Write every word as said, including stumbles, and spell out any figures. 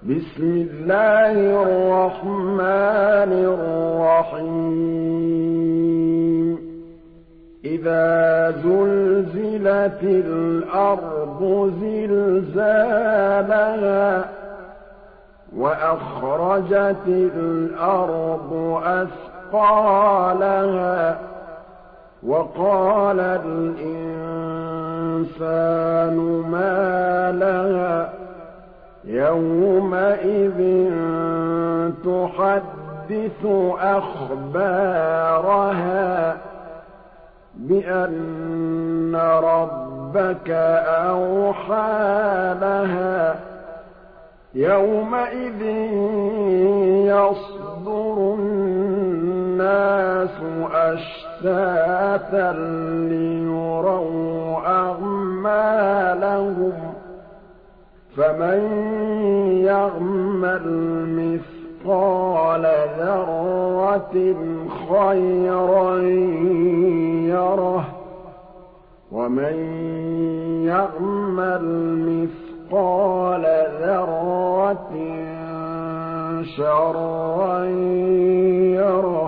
بسم الله الرحمن الرحيم إذا زلزلت الأرض زلزالها وأخرجت الأرض أثقالها وقال الإنسان ما لها يومئذ تحدث أخبارها بأن ربك أوحى لها يومئذ يصدر الناس أشتاتا ليروا أعمالهم فمن يعمل مثقال ذرة خيرا يره ومن يعمل مثقال ذرة شرا يره